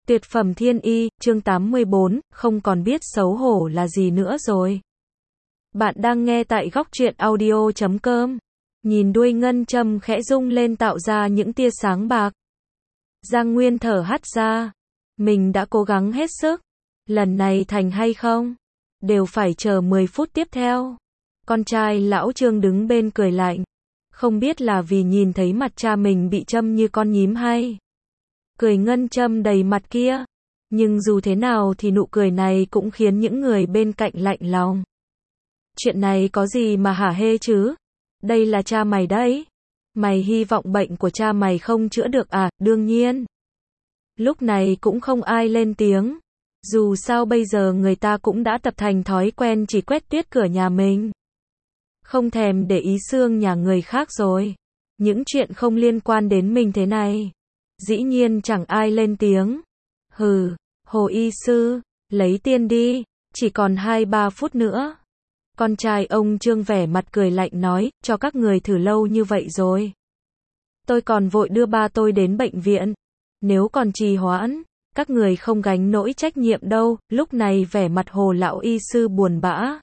Tuyệt phẩm thiên y, chương 84, không còn biết xấu hổ là gì nữa rồi. Bạn đang nghe tại góc truyện audio.com. Nhìn đuôi ngân châm khẽ rung lên tạo ra những tia sáng bạc. Giang Nguyên thở hắt ra. Mình đã cố gắng hết sức. Lần này thành hay không? Đều phải chờ 10 phút tiếp theo. Con trai lão Trương đứng bên cười lạnh. Không biết là vì nhìn thấy mặt cha mình bị châm như con nhím hay cười ngân châm đầy mặt kia. Nhưng dù thế nào thì nụ cười này cũng khiến những người bên cạnh lạnh lòng. Chuyện này có gì mà hả hê chứ? Đây là cha mày đấy. Mày hy vọng bệnh của cha mày không chữa được à? Đương nhiên. Lúc này cũng không ai lên tiếng. Dù sao bây giờ người ta cũng đã tập thành thói quen chỉ quét tuyết cửa nhà mình. Không thèm để ý xương nhà người khác rồi. Những chuyện không liên quan đến mình thế này. Dĩ nhiên chẳng ai lên tiếng. Hừ, Hồ y sư, lấy tiền đi, chỉ còn 2-3 phút nữa. Con trai ông Trương vẻ mặt cười lạnh nói, cho các người thử lâu như vậy rồi. Tôi còn vội đưa ba tôi đến bệnh viện. Nếu còn trì hoãn, các người không gánh nỗi trách nhiệm đâu. Lúc này vẻ mặt Hồ lão y sư buồn bã.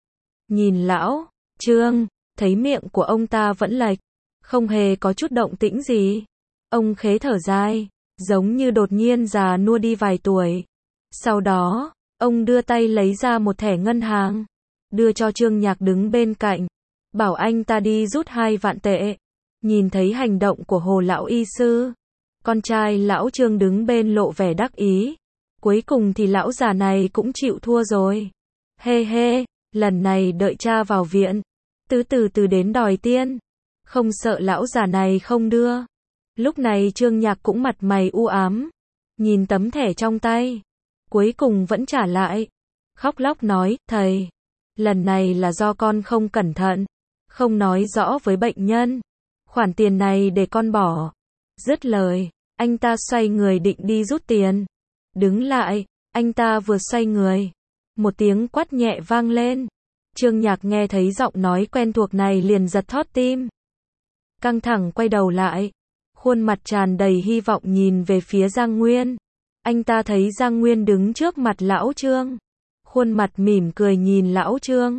Nhìn lão Trương, thấy miệng của ông ta vẫn lệch, không hề có chút động tĩnh gì. Ông khế thở dài, giống như đột nhiên già nua đi vài tuổi. Sau đó, ông đưa tay lấy ra một thẻ ngân hàng, đưa cho Trương Nhạc đứng bên cạnh, bảo anh ta đi rút 2 vạn tệ. Nhìn thấy hành động của Hồ lão y sư, con trai lão Trương đứng bên lộ vẻ đắc ý. Cuối cùng thì lão già này cũng chịu thua rồi. Hê hê, lần này đợi cha vào viện, từ từ đến đòi tiền. Không sợ lão già này không đưa. Lúc này Trương Nhạc cũng mặt mày u ám, nhìn tấm thẻ trong tay, cuối cùng vẫn trả lại. Khóc lóc nói, thầy, lần này là do con không cẩn thận, không nói rõ với bệnh nhân. Khoản tiền này để con bỏ. Dứt lời, anh ta xoay người định đi rút tiền. Đứng lại, anh ta vừa xoay người, một tiếng quát nhẹ vang lên. Trương Nhạc nghe thấy giọng nói quen thuộc này liền giật thót tim. Căng thẳng quay đầu lại. Khuôn mặt tràn đầy hy vọng nhìn về phía Giang Nguyên. Anh ta thấy Giang Nguyên đứng trước mặt lão Trương. Khuôn mặt mỉm cười nhìn lão Trương.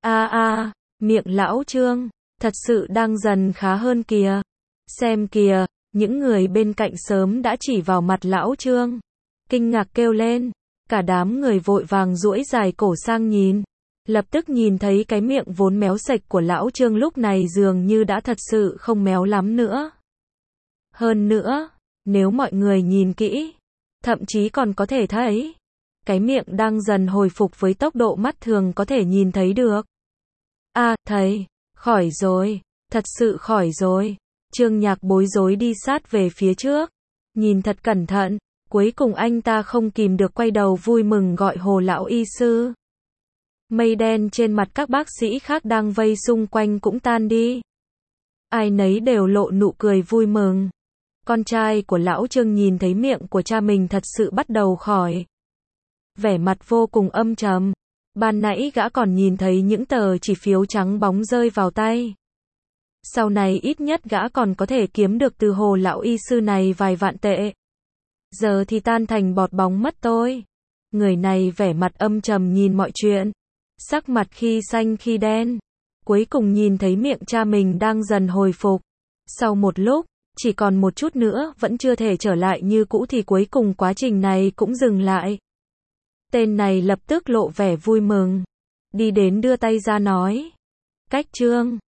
Miệng lão Trương, thật sự đang dần khá hơn kìa. Xem kìa, những người bên cạnh sớm đã chỉ vào mặt lão Trương. Kinh ngạc kêu lên. Cả đám người vội vàng duỗi dài cổ sang nhìn. Lập tức nhìn thấy cái miệng vốn méo sạch của lão Trương lúc này dường như đã thật sự không méo lắm nữa. Hơn nữa, nếu mọi người nhìn kỹ, thậm chí còn có thể thấy, cái miệng đang dần hồi phục với tốc độ mắt thường có thể nhìn thấy được. Thầy, khỏi rồi, thật sự khỏi rồi. Trương Nhạc bối rối đi sát về phía trước, nhìn thật cẩn thận, cuối cùng anh ta không kìm được quay đầu vui mừng gọi Hồ lão y sư. Mây đen trên mặt các bác sĩ khác đang vây xung quanh cũng tan đi. Ai nấy đều lộ nụ cười vui mừng. Con trai của lão Trương nhìn thấy miệng của cha mình thật sự bắt đầu khỏi. Vẻ mặt vô cùng âm trầm. Ban nãy gã còn nhìn thấy những tờ chỉ phiếu trắng bóng rơi vào tay. Sau này ít nhất gã còn có thể kiếm được từ Hồ lão y sư này vài vạn tệ. Giờ thì tan thành bọt bóng mất tôi. Người này vẻ mặt âm trầm nhìn mọi chuyện. Sắc mặt khi xanh khi đen. Cuối cùng nhìn thấy miệng cha mình đang dần hồi phục. Sau một lúc, chỉ còn một chút nữa vẫn chưa thể trở lại như cũ thì cuối cùng quá trình này cũng dừng lại. Tên này lập tức lộ vẻ vui mừng. Đi đến đưa tay ra nói. Cách Trương,